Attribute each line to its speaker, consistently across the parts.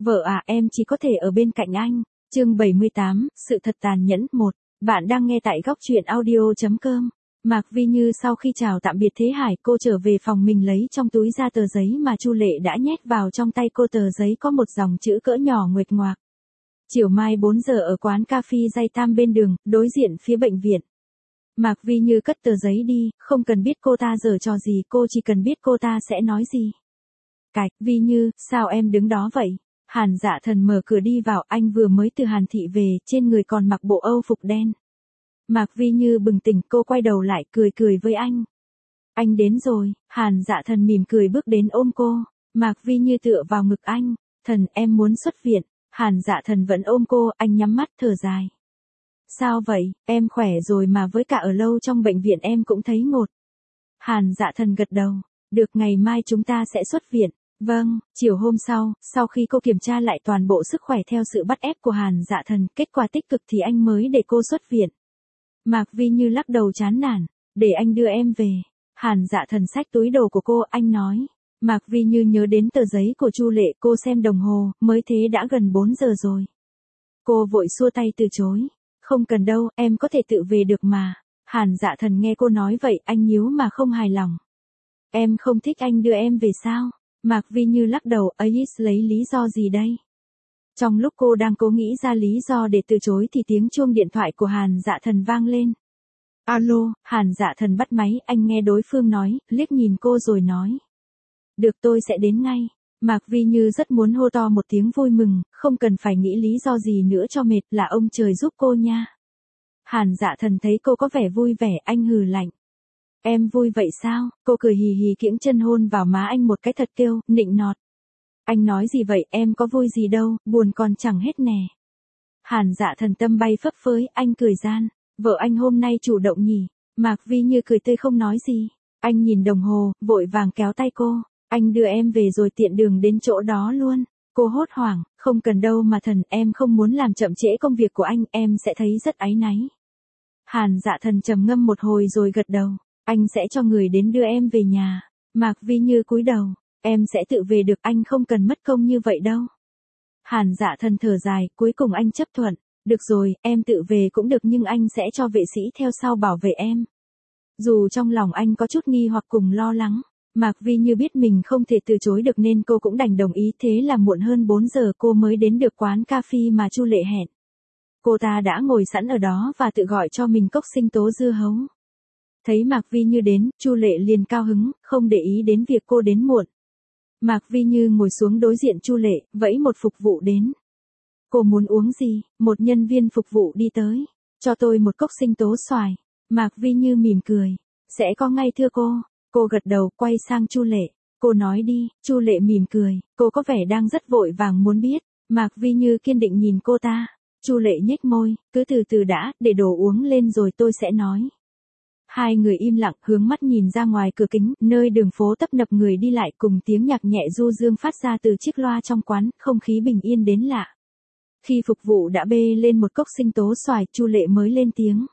Speaker 1: Vợ à, em chỉ có thể ở bên cạnh anh. Chương 78, sự thật tàn nhẫn 1. Bạn đang nghe tại góc truyện audio.com. Mạc Vi Như sau khi chào tạm biệt Thế Hải, cô trở về phòng mình lấy trong túi ra tờ giấy mà Chu Lệ đã nhét vào trong tay cô. Tờ giấy có một dòng chữ cỡ nhỏ nguệch ngoạc. Chiều mai 4 giờ ở quán cà phê Dây Tam bên đường, đối diện phía bệnh viện. Mạc Vi Như cất tờ giấy đi, không cần biết cô ta giở trò gì, cô chỉ cần biết cô ta sẽ nói gì. Cạch, Vi Như, sao em đứng đó vậy? Hàn Dạ Thần mở cửa đi vào, anh vừa mới từ Hàn thị về, trên người còn mặc bộ âu phục đen. Mạc Vi Như bừng tỉnh, cô quay đầu lại cười với anh. Anh đến rồi. Hàn Dạ Thần mỉm cười bước đến ôm cô. Mạc Vi Như tựa vào ngực anh. Thần, em muốn xuất viện. Hàn Dạ Thần vẫn ôm cô, anh nhắm mắt thở dài. Sao vậy, em khỏe rồi mà với cả ở lâu trong bệnh viện em cũng thấy ngột. Hàn Dạ Thần gật đầu. Được, ngày mai chúng ta sẽ xuất viện. Vâng. Chiều hôm sau khi cô kiểm tra lại toàn bộ sức khỏe theo sự bắt ép của Hàn Dạ Thần, kết quả tích cực thì anh mới để cô xuất viện. Mạc Vi Như lắc đầu chán nản. Để anh đưa em về. Hàn Dạ Thần xách túi đồ của cô, anh nói. Mạc Vi Như nhớ đến tờ giấy của Chu Lệ, cô xem đồng hồ, mới thế đã gần 4 giờ rồi. Cô vội xua tay từ chối. Không cần đâu, em có thể tự về được mà. Hàn Dạ Thần nghe cô nói vậy, anh nhíu mà không hài lòng. Em không thích anh đưa em về sao? Mạc Vi Như lắc đầu, ấy lấy lý do gì đây? Trong lúc cô đang cố nghĩ ra lý do để từ chối thì tiếng chuông điện thoại của Hàn Dạ Thần vang lên. Alo, Hàn Dạ Thần bắt máy, anh nghe đối phương nói, liếc nhìn cô rồi nói. Được, tôi sẽ đến ngay. Mạc Vi Như rất muốn hô to một tiếng vui mừng, không cần phải nghĩ lý do gì nữa cho mệt, là ông trời giúp cô nha. Hàn Dạ Thần thấy cô có vẻ vui vẻ, anh hừ lạnh. Em vui vậy sao? Cô cười hì hì kiễng chân hôn vào má anh một cái thật kêu, nịnh nọt. Anh nói gì vậy, em có vui gì đâu, buồn còn chẳng hết nè. Hàn Dạ Thần tâm bay phấp phới, anh cười gian. Vợ anh hôm nay chủ động nhỉ? Mạc Vi Như cười tươi không nói gì. Anh nhìn đồng hồ, vội vàng kéo tay cô. Anh đưa em về rồi tiện đường đến chỗ đó luôn. Cô hốt hoảng, không cần đâu mà Thần, em không muốn làm chậm trễ công việc của anh, em sẽ thấy rất áy náy. Hàn Dạ Thần trầm ngâm một hồi rồi gật đầu. Anh sẽ cho người đến đưa em về nhà. Mạc Vi Như cúi đầu. Em sẽ tự về được, anh không cần mất công như vậy đâu. Hàn Dạ Thần thở dài, cuối cùng anh chấp thuận. Được rồi, em tự về cũng được nhưng anh sẽ cho vệ sĩ theo sau bảo vệ em. Dù trong lòng anh có chút nghi hoặc cùng lo lắng, Mạc Vi Như biết mình không thể từ chối được nên cô cũng đành đồng ý, thế là muộn hơn 4 giờ cô mới đến được quán cà phê mà Chu Lệ hẹn. Cô ta đã ngồi sẵn ở đó và tự gọi cho mình cốc sinh tố dưa hấu. Thấy Mạc Vi Như đến, Chu Lệ liền cao hứng, không để ý đến việc cô đến muộn. Mạc Vi Như ngồi xuống đối diện Chu Lệ, vẫy một phục vụ đến. Cô muốn uống gì? Một nhân viên phục vụ đi tới. Cho tôi một cốc sinh tố xoài. Mạc Vi Như mỉm cười. Sẽ có ngay thưa cô. Cô gật đầu, quay sang Chu Lệ. Cô nói đi. Chu Lệ mỉm cười. Cô có vẻ đang rất vội vàng muốn biết. Mạc Vi Như kiên định nhìn cô ta. Chu Lệ nhếch môi, cứ từ từ đã, để đồ uống lên rồi tôi sẽ nói. Hai người im lặng, hướng mắt nhìn ra ngoài cửa kính, nơi đường phố tấp nập người đi lại cùng tiếng nhạc nhẹ du dương phát ra từ chiếc loa trong quán, không khí bình yên đến lạ. Khi phục vụ đã bê lên một cốc sinh tố xoài, Chu Lệ mới lên tiếng.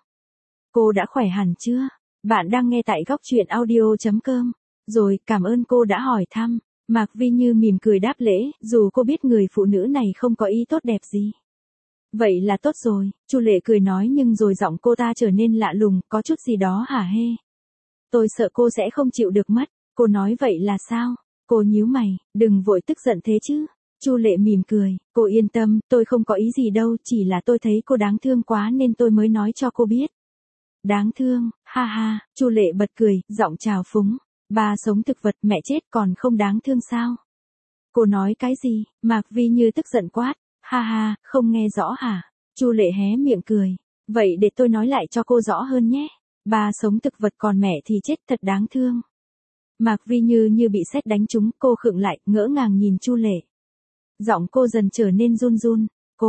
Speaker 1: Cô đã khỏe hẳn chưa? Bạn đang nghe tại góc truyện audio.com. Rồi, cảm ơn cô đã hỏi thăm. Mạc Vi Như mỉm cười đáp lễ, dù cô biết người phụ nữ này không có ý tốt đẹp gì. Vậy là tốt rồi, Chu Lệ cười nói nhưng rồi giọng cô ta trở nên lạ lùng, có chút gì đó hả hê. Tôi sợ cô sẽ không chịu được mất. Cô nói vậy là sao? Cô nhíu mày, đừng vội tức giận thế chứ. Chu Lệ mỉm cười, cô yên tâm, tôi không có ý gì đâu, chỉ là tôi thấy cô đáng thương quá nên tôi mới nói cho cô biết. Đáng thương, ha ha, Chu Lệ bật cười, giọng trào phúng. Bà sống thực vật, mẹ chết còn không đáng thương sao? Cô nói cái gì? Mạc Vi Như tức giận quát. Ha ha, không nghe rõ hả? Chu Lệ hé miệng cười. Vậy để tôi nói lại cho cô rõ hơn nhé. Bà sống thực vật còn mẹ thì chết, thật đáng thương. Mạc Vi Như bị sét đánh trúng, cô khựng lại, ngỡ ngàng nhìn Chu Lệ. Giọng cô dần trở nên run run.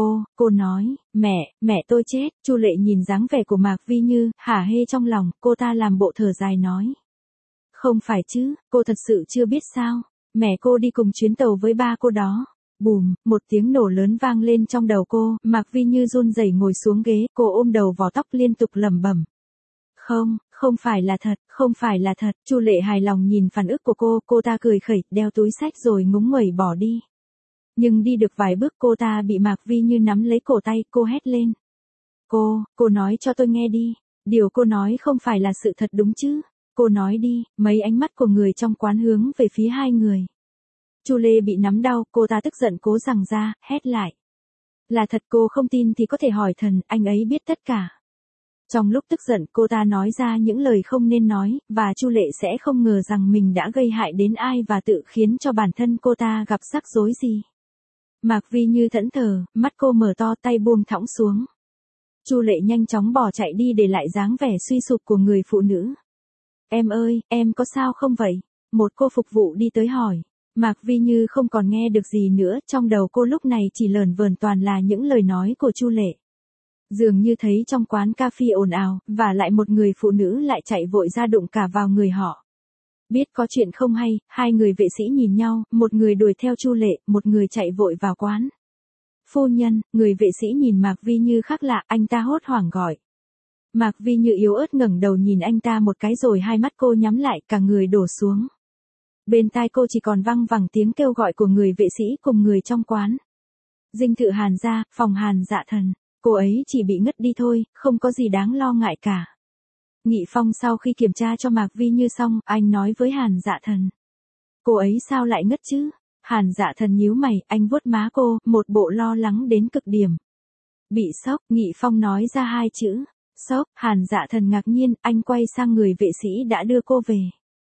Speaker 1: Cô nói, mẹ tôi chết. Chu Lệ nhìn dáng vẻ của Mạc Vi Như, hả hê trong lòng, cô ta làm bộ thở dài nói. Không phải chứ, cô thật sự chưa biết sao. Mẹ cô đi cùng chuyến tàu với ba cô đó. Bùm, một tiếng nổ lớn vang lên trong đầu cô, Mạc Vi Như run rẩy ngồi xuống ghế, cô ôm đầu vào tóc liên tục lẩm bẩm. Không phải là thật, không phải là thật. Chu Lệ hài lòng nhìn phản ứng của cô ta cười khẩy, đeo túi xách rồi ngúng nguẩy bỏ đi. Nhưng đi được vài bước cô ta bị Mạc Vi Như nắm lấy cổ tay, cô hét lên. Cô nói cho tôi nghe đi. Điều cô nói không phải là sự thật đúng chứ? Cô nói đi. Mấy ánh mắt của người trong quán hướng về phía hai người. Chu Lê bị nắm đau, cô ta tức giận cố giằng ra, hét lại. Là thật, cô không tin thì có thể hỏi thần, anh ấy biết tất cả. Trong lúc tức giận cô ta nói ra những lời không nên nói, và Chu Lệ sẽ không ngờ rằng mình đã gây hại đến ai và tự khiến cho bản thân cô ta gặp rắc rối gì. Mạc Vi Như thẫn thờ, mắt cô mở to, tay buông thõng xuống. Chu Lệ nhanh chóng bỏ chạy đi để lại dáng vẻ suy sụp của người phụ nữ. Em ơi, em có sao không vậy? Một cô phục vụ đi tới hỏi. Mạc Vi Như không còn nghe được gì nữa, trong đầu cô lúc này chỉ lởn vởn toàn là những lời nói của Chu Lệ. Dường như thấy trong quán cà phê ồn ào, và lại một người phụ nữ lại chạy vội ra đụng cả vào người họ. Biết có chuyện không hay, hai người vệ sĩ nhìn nhau, một người đuổi theo Chu Lệ, một người chạy vội vào quán. Phu nhân, người vệ sĩ nhìn Mạc Vi Như khác lạ, anh ta hốt hoảng gọi. Mạc Vi Như yếu ớt ngẩng đầu nhìn anh ta một cái rồi hai mắt cô nhắm lại, cả người đổ xuống. Bên tai cô chỉ còn văng vẳng tiếng kêu gọi của người vệ sĩ cùng người trong quán. Dinh thự Hàn gia, phòng Hàn Dạ Thần. Cô ấy chỉ bị ngất đi thôi, không có gì đáng lo ngại cả. Nghị Phong sau khi kiểm tra cho Mạc Vi Như xong, anh nói với Hàn Dạ Thần. Cô ấy sao lại ngất chứ? Hàn Dạ Thần nhíu mày, anh vuốt má cô, một bộ lo lắng đến cực điểm. Bị sốc, Nghị Phong nói ra hai chữ. Sốc, Hàn Dạ Thần ngạc nhiên, anh quay sang người vệ sĩ đã đưa cô về.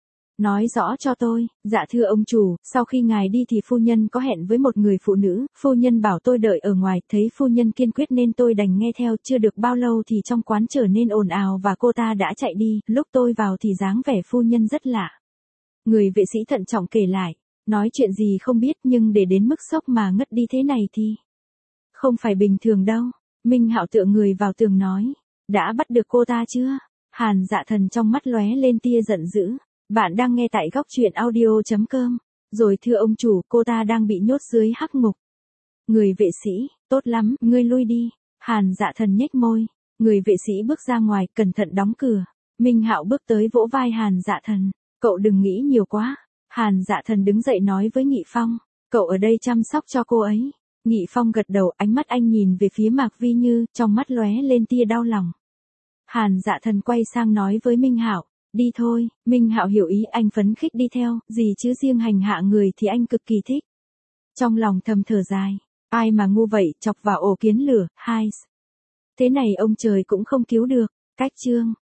Speaker 1: Nói rõ cho tôi. Dạ thưa ông chủ, sau khi ngài đi thì phu nhân có hẹn với một người phụ nữ, phu nhân bảo tôi đợi ở ngoài, thấy phu nhân kiên quyết nên tôi đành nghe theo, chưa được bao lâu thì trong quán trở nên ồn ào và cô ta đã chạy đi, lúc tôi vào thì dáng vẻ phu nhân rất lạ. Người vệ sĩ thận trọng kể lại, nói chuyện gì không biết nhưng để đến mức sốc mà ngất đi thế này thì không phải bình thường đâu. Minh Hạo tựa người vào tường nói, đã bắt được cô ta chưa? Hàn Dạ Thần trong mắt lóe lên tia giận dữ. Bạn đang nghe tại góc truyện audio.com. Rồi thưa ông chủ, cô ta đang bị nhốt dưới hắc ngục. Người vệ sĩ, tốt lắm, ngươi lui đi. Hàn Dạ Thần nhếch môi. Người vệ sĩ bước ra ngoài, cẩn thận đóng cửa. Minh Hạo bước tới vỗ vai Hàn Dạ Thần. Cậu đừng nghĩ nhiều quá. Hàn Dạ Thần đứng dậy nói với Nghị Phong. Cậu ở đây chăm sóc cho cô ấy. Nghị Phong gật đầu, ánh mắt anh nhìn về phía Mạc Vi Như, trong mắt lóe lên tia đau lòng. Hàn Dạ Thần quay sang nói với Minh Hạo. Đi thôi. Minh Hạo hiểu ý, anh phấn khích đi theo, gì chứ riêng hành hạ người thì anh cực kỳ thích. Trong lòng thầm thở dài, ai mà ngu vậy, chọc vào ổ kiến lửa. Thế này ông trời cũng không cứu được. Cách chương